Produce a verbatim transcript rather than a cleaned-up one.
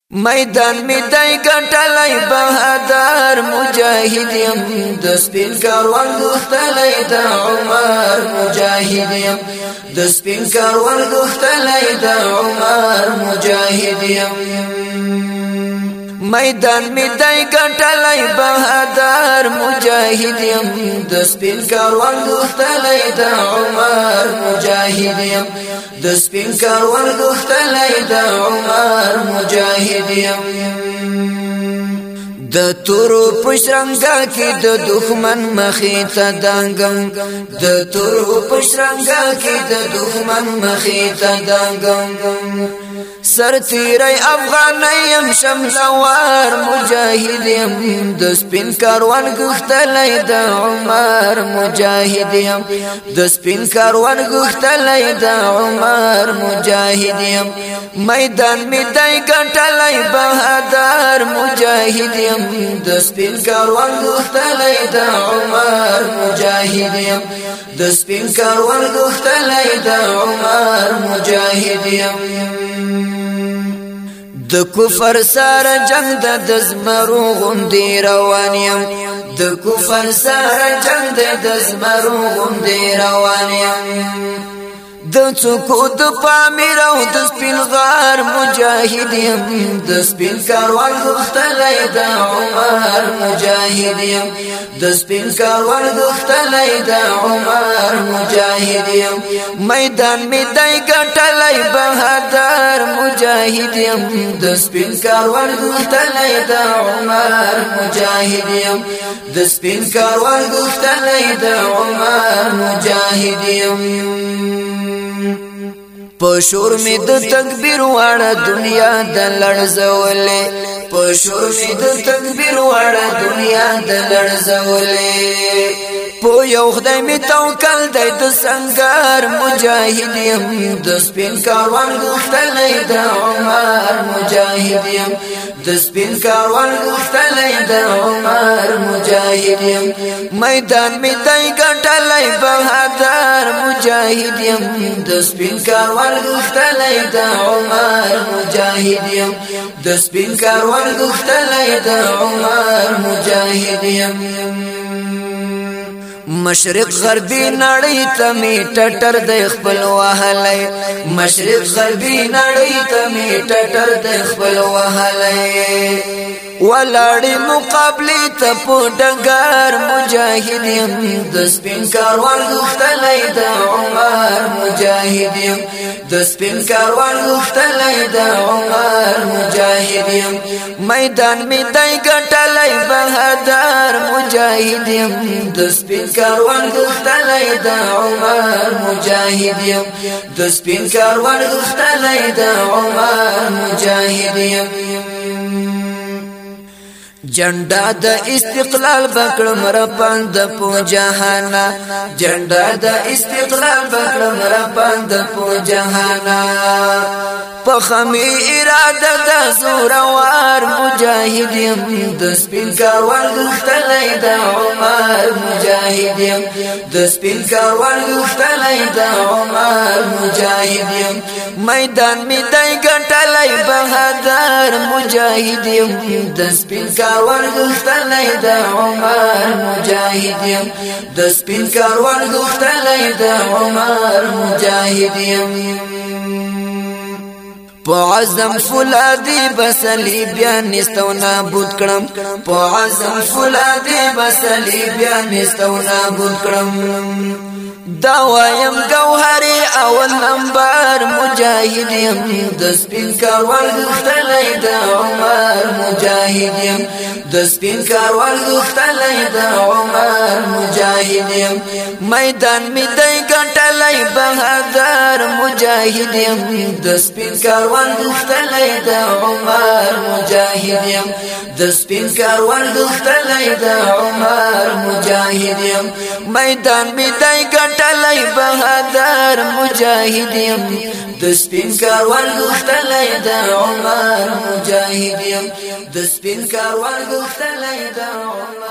میدان می دای ګټلای بهادر مجاهد يم د سپین کاروان غختلای د عمر مجاهد يم د سپین کاروان غختلای د عمر مجاهد يم میدان می دای ګټلای بهادر مجاهد يم د سپین کاروان غختلای د عمر مجاهد يم د سپین کاروان غختلای د عمر مجاهد يم د تورو پشرنګا کې د دښمن مخې ته دانګم د تورو پشرنګا کې د دښمن مخې ته دانګم سر تیرای افغانیم شملوار مجاهد يم د سپین کاروان غختلای د عمر مجاهد يم د سپین کاروان غختلای د عمر مجاهد يم میدان می دای ګټلای بهادر مجاهد يم د سپین کاروان غختلای د عمر مجاهد يم د سپین کاروان غختلای د عمر مجاهد يم د کفر سره جنگ د دزمرو غوندې روان یم د کفر سره جنگ د دزمرو غوندې روان یم د څوکو د پامیر او د سپین غار مجاهد یم د سپین کاروان غختلای د عمر مجاهد یم د سپین کاروان غختلای د عمر مجاهد یم میدان می دای ګټلای بهادر مجاهد یم د سپین کاروان غختلای د عمر مجاهد یم د سپین کاروان غختلای د عمر مجاهد یم پشور می د تکبیر واړه دنیا د لړزولې پشور می د تکبیر واړه دنیا د لړزولې پو یو خدای می توکل دی د سنگار مجاهد یم د سپین کاروان غختلای د عمر مجاهد یم د سپین کاروان غختلای د عمر مجاهد یم میدان می دای ګټلای بهادر مجاهد یم د سپین کاروان غختلای د عمر مجاهد یم د سپین کاروان غختلای د عمر مجاهد یم مشرق غربي نړۍ ته می ټټر د خپل وهلای مشرق غربي نړۍ ته می ټټر د خپل وهلای ولاړی مقابله ته په ډنګر مجاهد يم د سپین کاروان غختلای د عمر مجاهد يم د سپین کاروان غختلای د عمر مجاهد يم میدان می دای ګټلای بهادر مجاهد يم د سپین کاروان غختلای د عمر مجاهد يم د سپین کاروان غختلای د عمر مجاهد يم جنډا د استقلال بکړم را پاند په جهانا جنډا د استقلال بکړم را پاند په جهانا په خمي اراده د زوروار مجاهد يم د سپین کاروان غختلای د عمر مجاهد يم د سپین کاروان غختلای د عمر مجاهد يم میدان می دای ګټلای بهادر مجاهد يم د سپین کاروان غختلای د عمر مجاهد یم د سپین کاروان غختلای د عمر مجاهد یم په عزم فولادی بسلی بیا نستو نابود کړم په عزم فولادی بسلی بیا نستو نابود کړم دا وایم گوهری اول نمبر مجاهد یم د سپین کاروان غختلای د عمر مجاهد یم د سپین کاروان غختلای د عمر مجاهد یم میدان می دای ګټلای بهادر مجاهد یم د سپین کاروان غختلای د عمر مجاهد یم د سپین کاروان غختلای د عمر مجاهد یم میدان می دای ګټلای بهادر مجاهد یم د سپین کاروان غختلای د عمر مجاهد یم د سپین کاروان غختلای د عمر